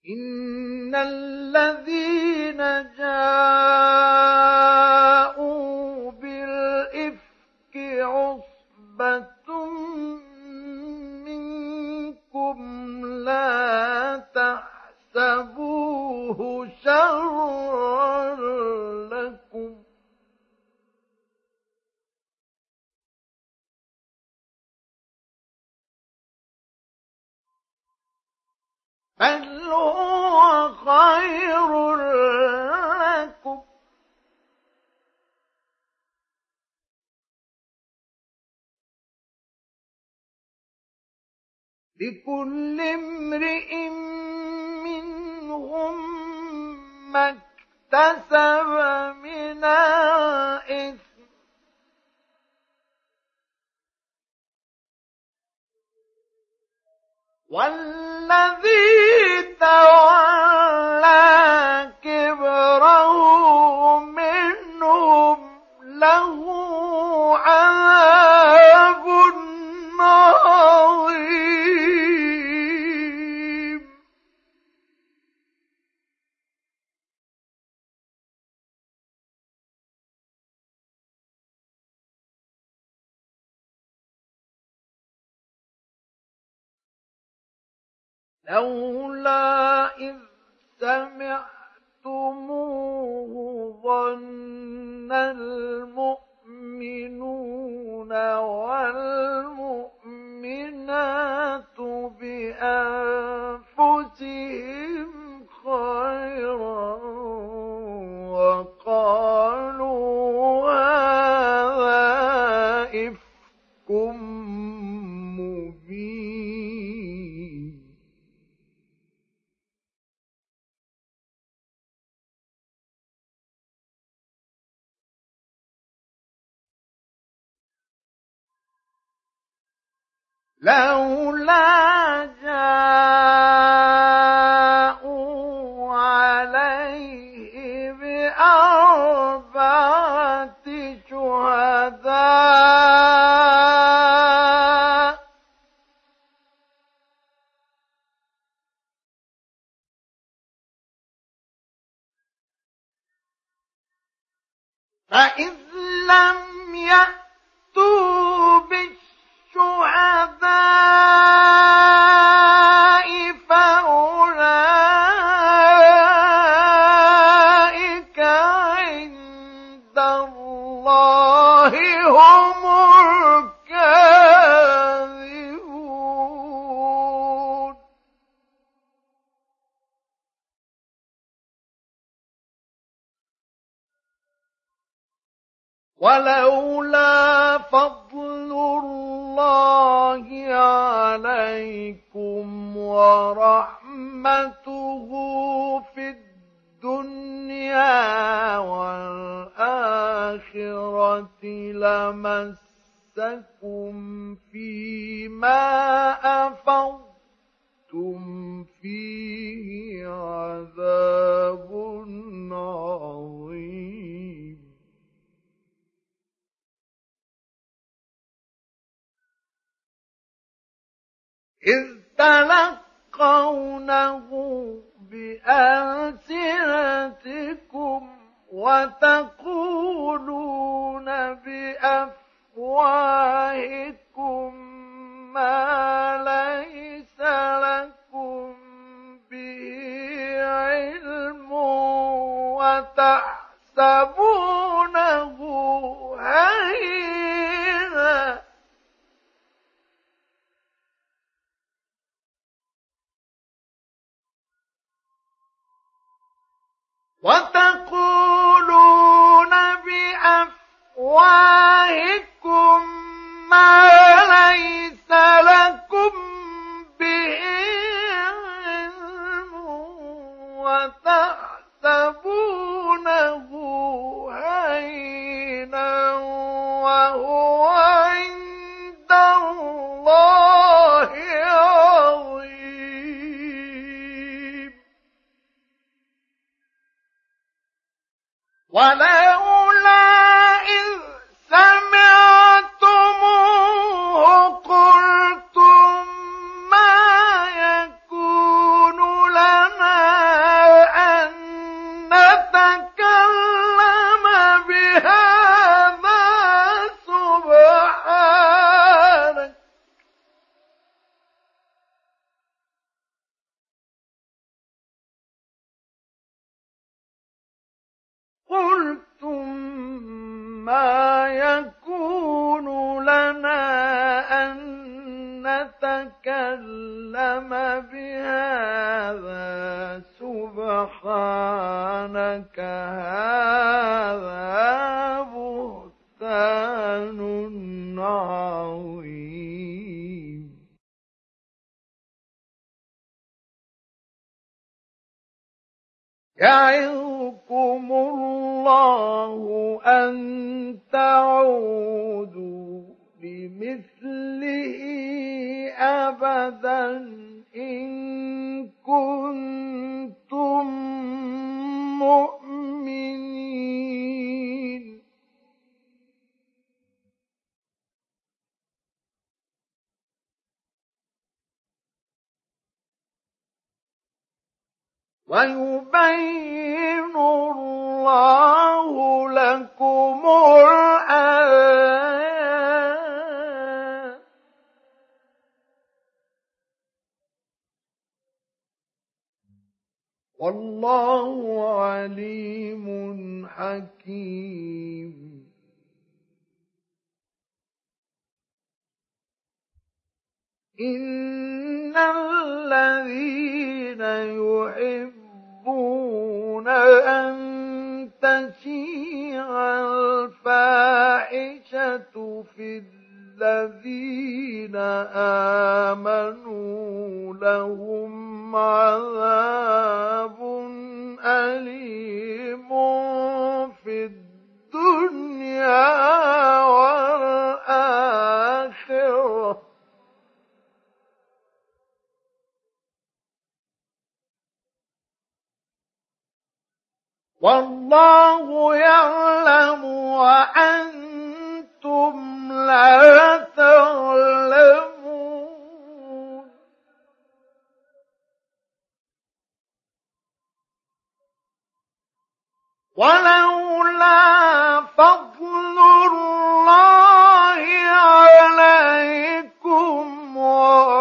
إن الذين جاءوا بالإفك عصبة منكم لا تحسبوه شرا لكم بل هو خير لكم لكل امرئ منهم ما اكتسب من الإثم والذي تولى كبره منهم له عذاب عظيم لولا إذ سمعتموه ظن المؤمنون والمؤمنات بأنفسهم خيرا وقالوا هذا إفك مبين لولا جاءوا عليه بأربعة شهداء فإذ لم يأتوا بالشهداء فأولئك عند الله هم الكاذبون ولولا فضل الله عليكم ورحمته في الدنيا والآخرة لمسكم فيما أفضتم فيه عذاب عظيم إذ تلقونه بألسنتكم وتقولون بأفواهكم ما ليس لكم به علم وتحسبونه هينا وتقولون بأفواهكم ما ليس لكم به علم وتحسبونه هينا وهو عند الله عظيم ولولا إذ سمعتموه قلتم ما يكون لنا تكلم بهذا سبحانك هذا بهتان عظيم. يعظكم الله أن تعودوا لمثله أبدا إن كنتم مؤمنين. ويبين الله لكم الآيات والله عليم حكيم. إن الذين يحبون أن تشيع الفاحشة في الذين آمنوا لهم عذاب أليم في الدنيا والآخرة. والله يعلم وأنتم لا تعلمون. ولولا فضل الله عليكم